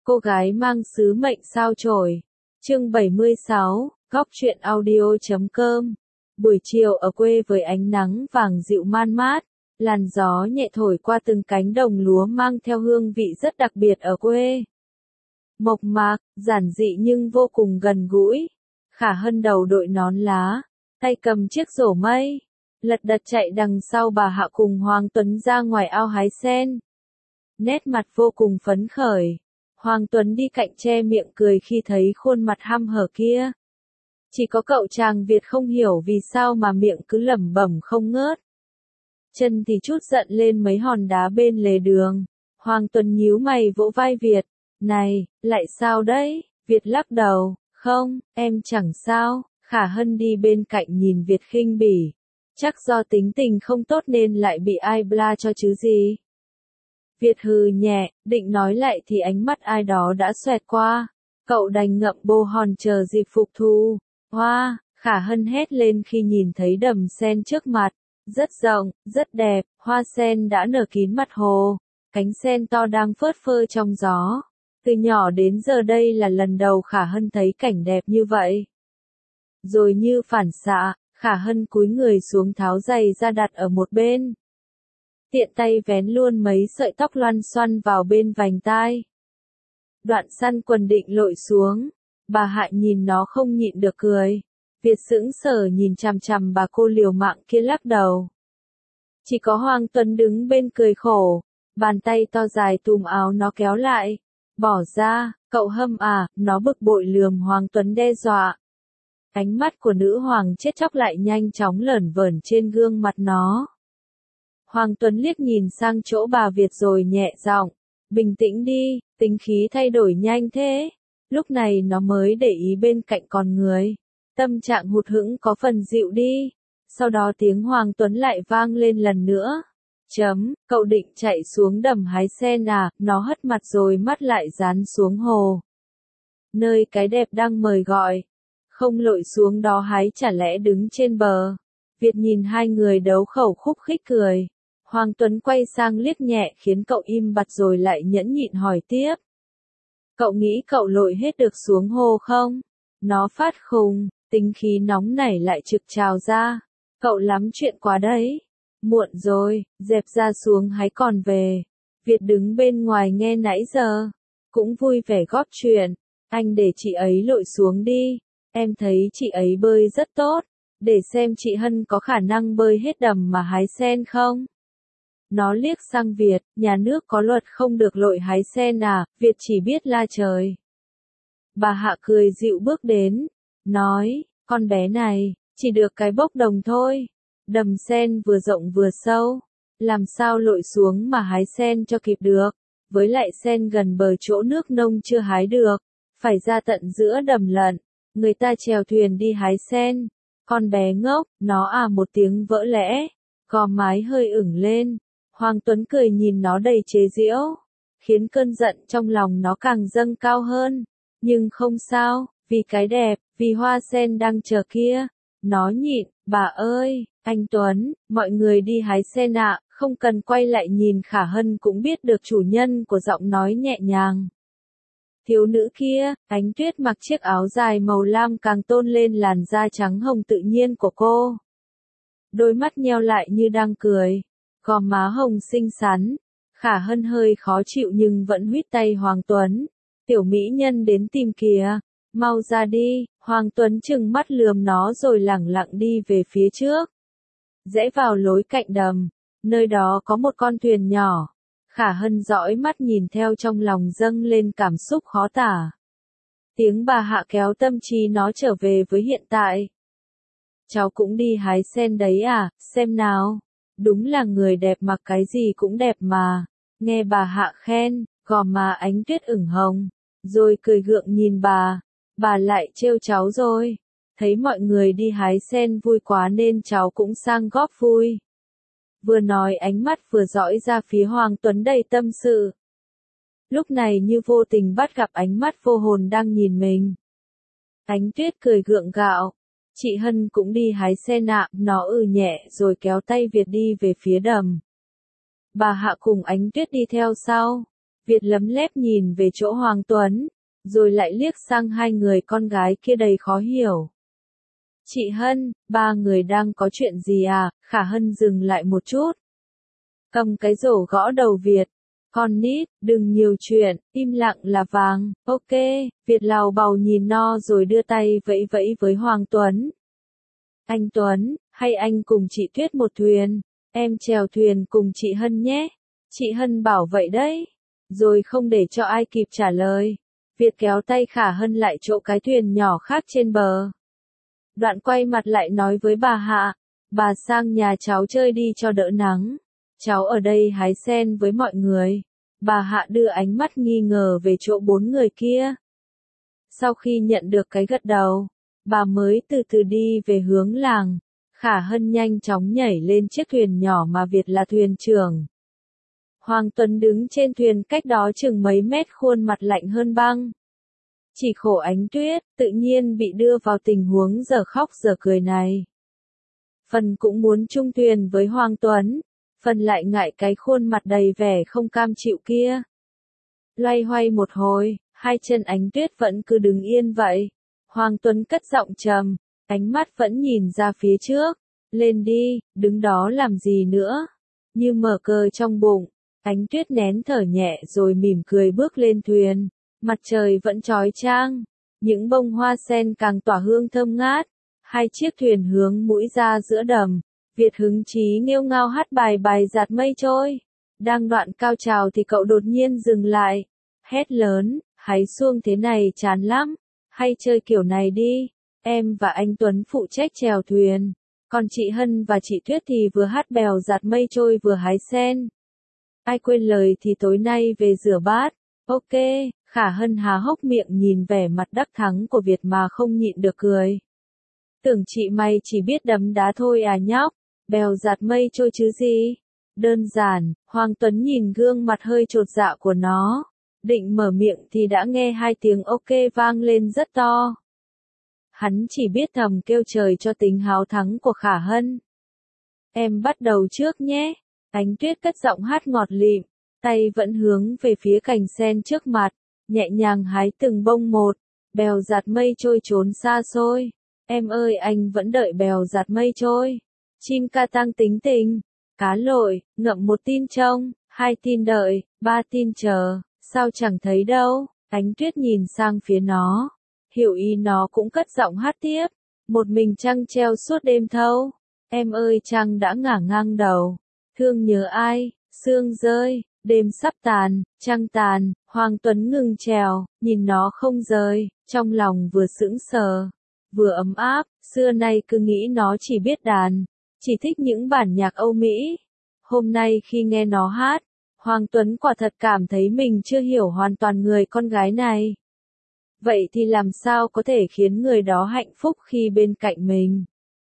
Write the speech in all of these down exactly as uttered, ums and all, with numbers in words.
Cô gái mang sứ mệnh sao chổi. Chương bảy mươi sáu, góc truyện audio chấm com. Buổi chiều ở quê với ánh nắng vàng dịu man mát, làn gió nhẹ thổi qua từng cánh đồng lúa mang theo hương vị rất đặc biệt ở quê. Mộc mạc, giản dị nhưng vô cùng gần gũi. Khả Hân đầu đội nón lá, tay cầm chiếc rổ mây, lật đật chạy đằng sau bà Hạ cùng Hoàng Tuấn ra ngoài ao hái sen. Nét mặt vô cùng phấn khởi. Hoàng Tuấn đi cạnh che miệng cười khi thấy khuôn mặt hăm hở kia. Chỉ có cậu chàng Việt không hiểu vì sao mà miệng cứ lẩm bẩm không ngớt. Chân thì chút giận lên mấy hòn đá bên lề đường. Hoàng Tuấn nhíu mày vỗ vai Việt. Này, lại sao đấy? Việt lắc đầu. Không, em chẳng sao. Khả Hân đi bên cạnh nhìn Việt khinh bỉ. Chắc do tính tình không tốt nên lại bị ai bla cho chứ gì. Việt hừ nhẹ, định nói lại thì ánh mắt ai đó đã xoẹt qua. Cậu đành ngậm bô hòn chờ dịp phục thù. Hoa, Khả Hân hét lên khi nhìn thấy đầm sen trước mặt. Rất rộng, rất đẹp, hoa sen đã nở kín mặt hồ. Cánh sen to đang phớt phơ trong gió. Từ nhỏ đến giờ đây là lần đầu Khả Hân thấy cảnh đẹp như vậy. Rồi như phản xạ, Khả Hân cúi người xuống tháo giày ra đặt ở một bên. Tiện tay vén luôn mấy sợi tóc loăn xoăn vào bên vành tai. Đoạn săn quần định lội xuống. Bà Hạ nhìn nó không nhịn được cười. Việt sững sờ nhìn chằm chằm bà cô liều mạng kia lắc đầu. Chỉ có Hoàng Tuấn đứng bên cười khổ. Bàn tay to dài túm áo nó kéo lại. Bỏ ra, cậu hâm à, nó bực bội lườm Hoàng Tuấn đe dọa. Ánh mắt của nữ hoàng chết chóc lại nhanh chóng lởn vởn trên gương mặt nó. Hoàng Tuấn liếc nhìn sang chỗ bà Việt rồi nhẹ giọng. Bình tĩnh đi, tính khí thay đổi nhanh thế. Lúc này nó mới để ý bên cạnh con người. Tâm trạng hụt hẫng có phần dịu đi. Sau đó tiếng Hoàng Tuấn lại vang lên lần nữa. Chấm, cậu định chạy xuống đầm hái sen à, nó hất mặt rồi mắt lại dán xuống hồ. Nơi cái đẹp đang mời gọi. Không lội xuống đó hái chả lẽ đứng trên bờ. Việt nhìn hai người đấu khẩu khúc khích cười. Hoàng Tuấn quay sang liếc nhẹ khiến cậu im bặt rồi lại nhẫn nhịn hỏi tiếp. Cậu nghĩ cậu lội hết được xuống hồ không? Nó phát khùng, tính khí nóng nảy lại trực trào ra. Cậu lắm chuyện quá đấy. Muộn rồi, dẹp ra xuống hái còn về. Việt đứng bên ngoài nghe nãy giờ. Cũng vui vẻ góp chuyện. Anh để chị ấy lội xuống đi. Em thấy chị ấy bơi rất tốt. Để xem chị Hân có khả năng bơi hết đầm mà hái sen không? Nó liếc sang Việt, nhà nước có luật không được lội hái sen à, Việt chỉ biết la trời. Bà Hạ cười dịu bước đến, nói, con bé này, chỉ được cái bốc đồng thôi. Đầm sen vừa rộng vừa sâu, làm sao lội xuống mà hái sen cho kịp được, với lại sen gần bờ chỗ nước nông chưa hái được, phải ra tận giữa đầm lận, người ta chèo thuyền đi hái sen. Con bé ngốc, nó à một tiếng vỡ lẽ, gò mái hơi ửng lên. Hoàng Tuấn cười nhìn nó đầy chế giễu, khiến cơn giận trong lòng nó càng dâng cao hơn. Nhưng không sao, vì cái đẹp, vì hoa sen đang chờ kia. Nó nhịn, bà ơi, anh Tuấn, mọi người đi hái sen ạ, không cần quay lại nhìn. Khả Hân cũng biết được chủ nhân của giọng nói nhẹ nhàng. Thiếu nữ kia, Ánh Tuyết mặc chiếc áo dài màu lam càng tôn lên làn da trắng hồng tự nhiên của cô. Đôi mắt nheo lại như đang cười. Gò má hồng xinh xắn. Khả Hân hơi khó chịu nhưng vẫn huýt tay Hoàng Tuấn. Tiểu mỹ nhân đến tìm kìa. Mau ra đi. Hoàng Tuấn trừng mắt lườm nó rồi lẳng lặng đi về phía trước. Rẽ vào lối cạnh đầm. Nơi đó có một con thuyền nhỏ. Khả Hân dõi mắt nhìn theo trong lòng dâng lên cảm xúc khó tả. Tiếng bà Hạ kéo tâm trí nó trở về với hiện tại. Cháu cũng đi hái sen đấy à, xem nào. Đúng là người đẹp mặc cái gì cũng đẹp mà. Nghe bà Hạ khen, gò má Ánh Tuyết ửng hồng. Rồi cười gượng nhìn bà. Bà lại trêu cháu rồi. Thấy mọi người đi hái sen vui quá nên cháu cũng sang góp vui. Vừa nói ánh mắt vừa dõi ra phía Hoàng Tuấn đầy tâm sự. Lúc này như vô tình bắt gặp ánh mắt vô hồn đang nhìn mình. Ánh Tuyết cười gượng gạo. Chị Hân cũng đi hái sen ạ, nó ừ nhẹ rồi kéo tay Việt đi về phía đầm. Bà Hạ cùng Ánh Tuyết đi theo sau. Việt lấm lép nhìn về chỗ Hoàng Tuấn, rồi lại liếc sang hai người con gái kia đầy khó hiểu. Chị Hân, ba người đang có chuyện gì à? Khả Hân dừng lại một chút. Cầm cái rổ gõ đầu Việt. Con nít, đừng nhiều chuyện, im lặng là vàng, ok, Việt lào bào nhìn no rồi đưa tay vẫy vẫy với Hoàng Tuấn. Anh Tuấn, hay anh cùng chị Tuyết một thuyền, em chèo thuyền cùng chị Hân nhé. Chị Hân bảo vậy đấy. Rồi không để cho ai kịp trả lời, Việt kéo tay Khả Hân lại chỗ cái thuyền nhỏ khác trên bờ. Đoạn quay mặt lại nói với bà Hạ, bà sang nhà cháu chơi đi cho đỡ nắng. Cháu ở đây hái sen với mọi người. Bà Hạ đưa ánh mắt nghi ngờ về chỗ bốn người kia. Sau khi nhận được cái gật đầu, bà mới từ từ đi về hướng làng. Khả Hân nhanh chóng nhảy lên chiếc thuyền nhỏ mà Việt là thuyền trưởng. Hoàng Tuấn đứng trên thuyền cách đó chừng mấy mét, khuôn mặt lạnh hơn băng. Chỉ khổ Ánh Tuyết, tự nhiên bị đưa vào tình huống giờ khóc giờ cười này. Phần cũng muốn chung thuyền với Hoàng Tuấn, phần lại ngại cái khuôn mặt đầy vẻ không cam chịu kia. Loay hoay một hồi, hai chân Ánh Tuyết vẫn cứ đứng yên vậy. Hoàng Tuấn cất giọng trầm, ánh mắt vẫn nhìn ra phía trước. Lên đi, đứng đó làm gì nữa? Như mở cờ trong bụng, Ánh Tuyết nén thở nhẹ rồi mỉm cười bước lên thuyền. Mặt trời vẫn chói chang, những bông hoa sen càng tỏa hương thơm ngát. Hai chiếc thuyền hướng mũi ra giữa đầm. Việt hứng chí nghêu ngao hát bài bài giạt mây trôi. Đang đoạn cao trào thì cậu đột nhiên dừng lại. Hét lớn, hái xuông thế này chán lắm. Hay chơi kiểu này đi. Em và anh Tuấn phụ trách chèo thuyền. Còn chị Hân và chị Tuyết thì vừa hát bèo giạt mây trôi vừa hái sen. Ai quên lời thì tối nay về rửa bát. Ok, Khả Hân há hốc miệng nhìn vẻ mặt đắc thắng của Việt mà không nhịn được cười. Tưởng chị mày chỉ biết đấm đá thôi à nhóc, bèo giạt mây trôi chứ gì. Đơn giản, Hoàng Tuấn nhìn gương mặt hơi chột dạ của nó. Định mở miệng thì đã nghe hai tiếng ok vang lên rất to. Hắn chỉ biết thầm kêu trời cho tính háo thắng của Khả Hân. Em bắt đầu trước nhé. Ánh Tuyết cất giọng hát ngọt lịm, tay vẫn hướng về phía cành sen trước mặt, nhẹ nhàng hái từng bông một. Bèo giạt mây trôi trốn xa xôi. Em ơi anh vẫn đợi bèo giạt mây trôi. Chim ca tang tính tình. Cá lội, ngậm một tin trông, hai tin đợi, ba tin chờ, sao chẳng thấy đâu. Ánh Tuyết nhìn sang phía nó. Hiểu ý nó cũng cất giọng hát tiếp. Một mình trăng treo suốt đêm thâu. Em ơi trăng đã ngả ngang đầu. Thương nhớ ai, sương rơi, đêm sắp tàn, trăng tàn. Hoàng Tuấn ngừng trèo, nhìn nó không rời, trong lòng vừa sững sờ, vừa ấm áp. Xưa nay cứ nghĩ nó chỉ biết đàn, chỉ thích những bản nhạc Âu Mỹ. Hôm nay khi nghe nó hát, Hoàng Tuấn quả thật cảm thấy mình chưa hiểu hoàn toàn người con gái này. Vậy thì làm sao có thể khiến người đó hạnh phúc khi bên cạnh mình?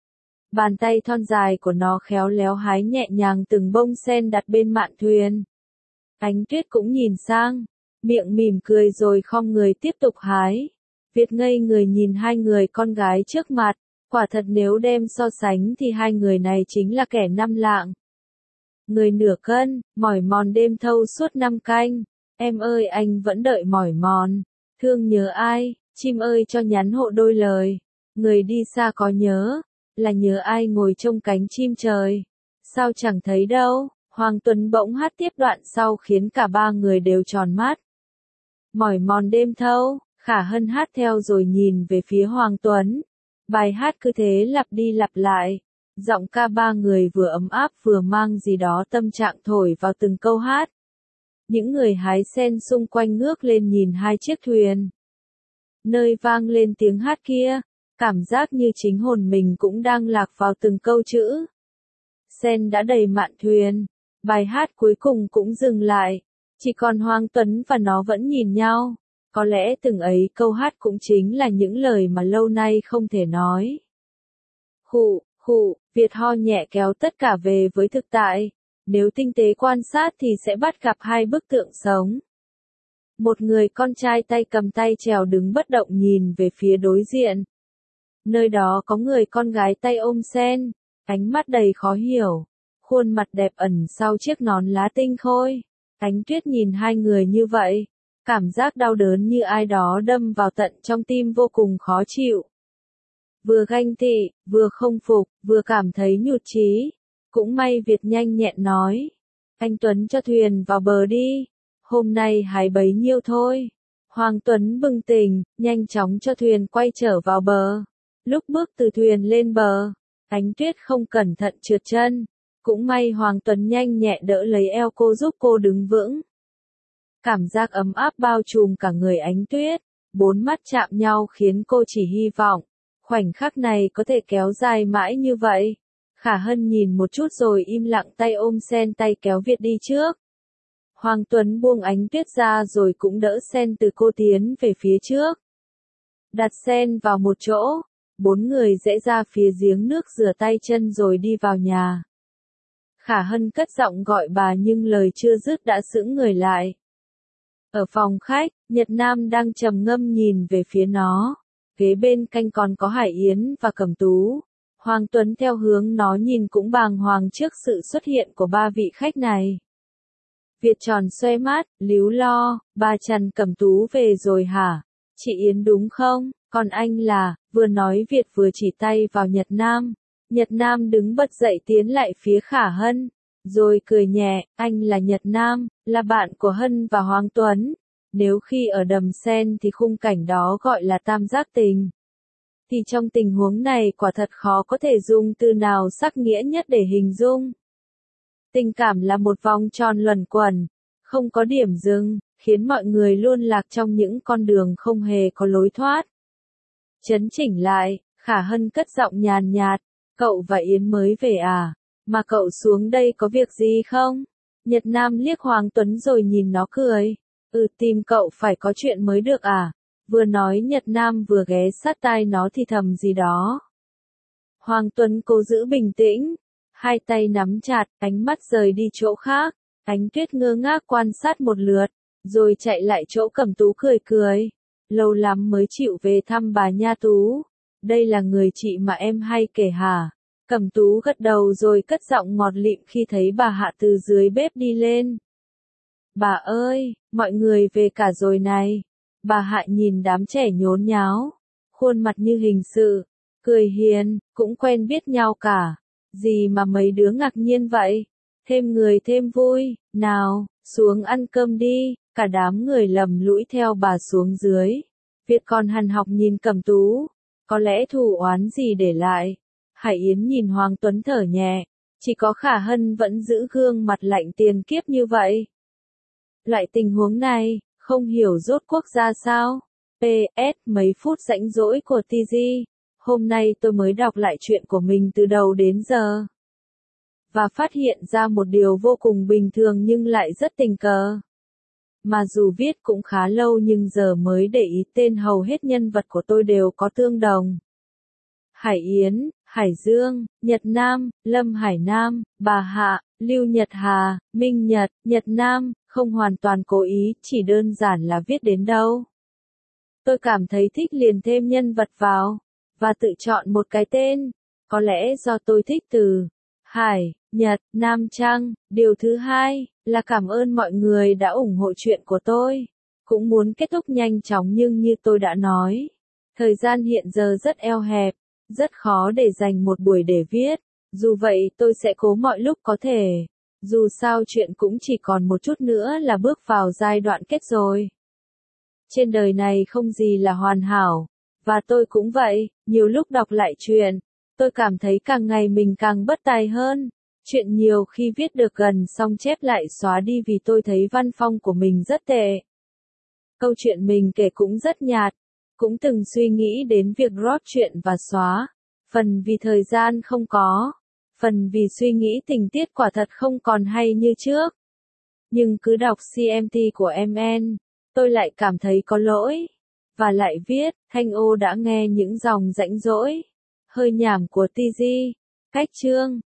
Bàn tay thon dài của nó khéo léo hái nhẹ nhàng từng bông sen đặt bên mạn thuyền. Ánh Tuyết cũng nhìn sang, miệng mỉm cười rồi khom người tiếp tục hái. Việt ngây người nhìn hai người con gái trước mặt, quả thật nếu đem so sánh thì hai người này chính là kẻ năm lạng. Người nửa cân, mỏi mòn đêm thâu suốt năm canh. Em ơi anh vẫn đợi mỏi mòn. Thương nhớ ai, chim ơi cho nhắn hộ đôi lời. Người đi xa có nhớ, là nhớ ai ngồi trong cánh chim trời. Sao chẳng thấy đâu. Hoàng Tuấn bỗng hát tiếp đoạn sau khiến cả ba người đều tròn mắt. Mỏi mòn đêm thâu, Khả Hân hát theo rồi nhìn về phía Hoàng Tuấn. Bài hát cứ thế lặp đi lặp lại. Giọng ca ba người vừa ấm áp vừa mang gì đó tâm trạng thổi vào từng câu hát. Những người hái sen xung quanh ngước lên nhìn hai chiếc thuyền. Nơi vang lên tiếng hát kia, cảm giác như chính hồn mình cũng đang lạc vào từng câu chữ. Sen đã đầy mạn thuyền, bài hát cuối cùng cũng dừng lại. Chỉ còn Hoàng Tuấn và nó vẫn nhìn nhau. Có lẽ từng ấy câu hát cũng chính là những lời mà lâu nay không thể nói. Khụ, khụ, Việt ho nhẹ kéo tất cả về với thực tại. Nếu tinh tế quan sát thì sẽ bắt gặp hai bức tượng sống. Một người con trai tay cầm tay trèo đứng bất động nhìn về phía đối diện. Nơi đó có người con gái tay ôm sen, ánh mắt đầy khó hiểu, khuôn mặt đẹp ẩn sau chiếc nón lá tinh khôi. Ánh Tuyết nhìn hai người như vậy, cảm giác đau đớn như ai đó đâm vào tận trong tim vô cùng khó chịu. Vừa ganh tị, vừa không phục, vừa cảm thấy nhụt chí. Cũng may Việt nhanh nhẹn nói. Anh Tuấn cho thuyền vào bờ đi. Hôm nay hái bấy nhiêu thôi. Hoàng Tuấn bừng tỉnh, nhanh chóng cho thuyền quay trở vào bờ. Lúc bước từ thuyền lên bờ, Ánh Tuyết không cẩn thận trượt chân. Cũng may Hoàng Tuấn nhanh nhẹ đỡ lấy eo cô giúp cô đứng vững. Cảm giác ấm áp bao trùm cả người Ánh Tuyết. Bốn mắt chạm nhau khiến cô chỉ hy vọng. Khoảnh khắc này có thể kéo dài mãi như vậy. Khả Hân nhìn một chút rồi im lặng tay ôm sen tay kéo Việt đi trước. Hoàng Tuấn buông Ánh Tuyết ra rồi cũng đỡ sen từ cô tiến về phía trước. Đặt sen vào một chỗ, bốn người rẽ ra phía giếng nước rửa tay chân rồi đi vào nhà. Khả Hân cất giọng gọi bà nhưng lời chưa dứt đã sững người lại. Ở phòng khách, Nhật Nam đang trầm ngâm nhìn về phía nó. Ghế bên cạnh còn có Hải Yến và Cẩm Tú. Hoàng Tuấn theo hướng nó nhìn cũng bàng hoàng trước sự xuất hiện của ba vị khách này. Việt tròn xoe mắt, líu lo, bà Trần Cẩm Tú về rồi hả? Chị Yến đúng không? Còn anh là, vừa nói Việt vừa chỉ tay vào Nhật Nam. Nhật Nam đứng bật dậy tiến lại phía Khả Hân. Rồi cười nhẹ, anh là Nhật Nam, là bạn của Hân và Hoàng Tuấn. Nếu khi ở Đầm Sen thì khung cảnh đó gọi là tam giác tình. Thì trong tình huống này quả thật khó có thể dùng từ nào sắc nghĩa nhất để hình dung. Tình cảm là một vòng tròn luẩn quẩn, không có điểm dừng, khiến mọi người luôn lạc trong những con đường không hề có lối thoát. Chấn chỉnh lại, Khả Hân cất giọng nhàn nhạt, cậu và Yến mới về à? Mà cậu xuống đây có việc gì không? Nhật Nam liếc Hoàng Tuấn rồi nhìn nó cười. Ừ, tìm cậu phải có chuyện mới được à? Vừa nói Nhật Nam vừa ghé sát tai nó thì thầm gì đó. Hoàng Tuấn cố giữ bình tĩnh, hai tay nắm chặt, ánh mắt rời đi chỗ khác. Ánh Tuyết ngơ ngác quan sát một lượt, rồi chạy lại chỗ Cẩm Tú cười cười. Lâu lắm mới chịu về thăm bà nha Tú. Đây là người chị mà em hay kể hả? Cẩm Tú gật đầu rồi cất giọng ngọt lịm khi thấy bà Hạ từ dưới bếp đi lên. Bà ơi, mọi người về cả rồi này. Bà Hạ nhìn đám trẻ nhốn nháo, khuôn mặt như hình sự, cười hiền, cũng quen biết nhau cả. Gì mà mấy đứa ngạc nhiên vậy? Thêm người thêm vui, nào, xuống ăn cơm đi. Cả đám người lầm lũi theo bà xuống dưới. Việt còn hằn học nhìn Cẩm Tú, có lẽ thù oán gì để lại. Hải Yến nhìn Hoàng Tuấn thở nhẹ, chỉ có Khả Hân vẫn giữ gương mặt lạnh tiền kiếp như vậy. Loại tình huống này, không hiểu rốt cuộc ra sao. pê ét mấy phút rảnh rỗi của tê giê. Hôm nay tôi mới đọc lại chuyện của mình từ đầu đến giờ. Và phát hiện ra một điều vô cùng bình thường nhưng lại rất tình cờ. Mà dù viết cũng khá lâu nhưng giờ mới để ý tên hầu hết nhân vật của tôi đều có tương đồng. Hải Yến, Hải Dương, Nhật Nam, Lâm Hải Nam, bà Hạ, Lưu Nhật Hà, Minh Nhật, Nhật Nam, không hoàn toàn cố ý, chỉ đơn giản là viết đến đâu. Tôi cảm thấy thích liền thêm nhân vật vào, và tự chọn một cái tên. Có lẽ do tôi thích từ Hải, Nhật, Nam Trăng. Điều thứ hai là cảm ơn mọi người đã ủng hộ chuyện của tôi. Cũng muốn kết thúc nhanh chóng nhưng như tôi đã nói, thời gian hiện giờ rất eo hẹp, rất khó để dành một buổi để viết. Dù vậy tôi sẽ cố mọi lúc có thể. Dù sao chuyện cũng chỉ còn một chút nữa là bước vào giai đoạn kết rồi. Trên đời này không gì là hoàn hảo. Và tôi cũng vậy, nhiều lúc đọc lại chuyện, tôi cảm thấy càng ngày mình càng bất tài hơn. Chuyện nhiều khi viết được gần xong chép lại xóa đi vì tôi thấy văn phong của mình rất tệ. Câu chuyện mình kể cũng rất nhạt, cũng từng suy nghĩ đến việc rót chuyện và xóa. Phần vì thời gian không có, phần vì suy nghĩ tình tiết quả thật không còn hay như trước. Nhưng cứ đọc xê em tê của em en, tôi lại cảm thấy có lỗi. Và lại viết, Thanh Ô đã nghe những dòng rãnh rỗi, hơi nhảm của tê giê. Cách chương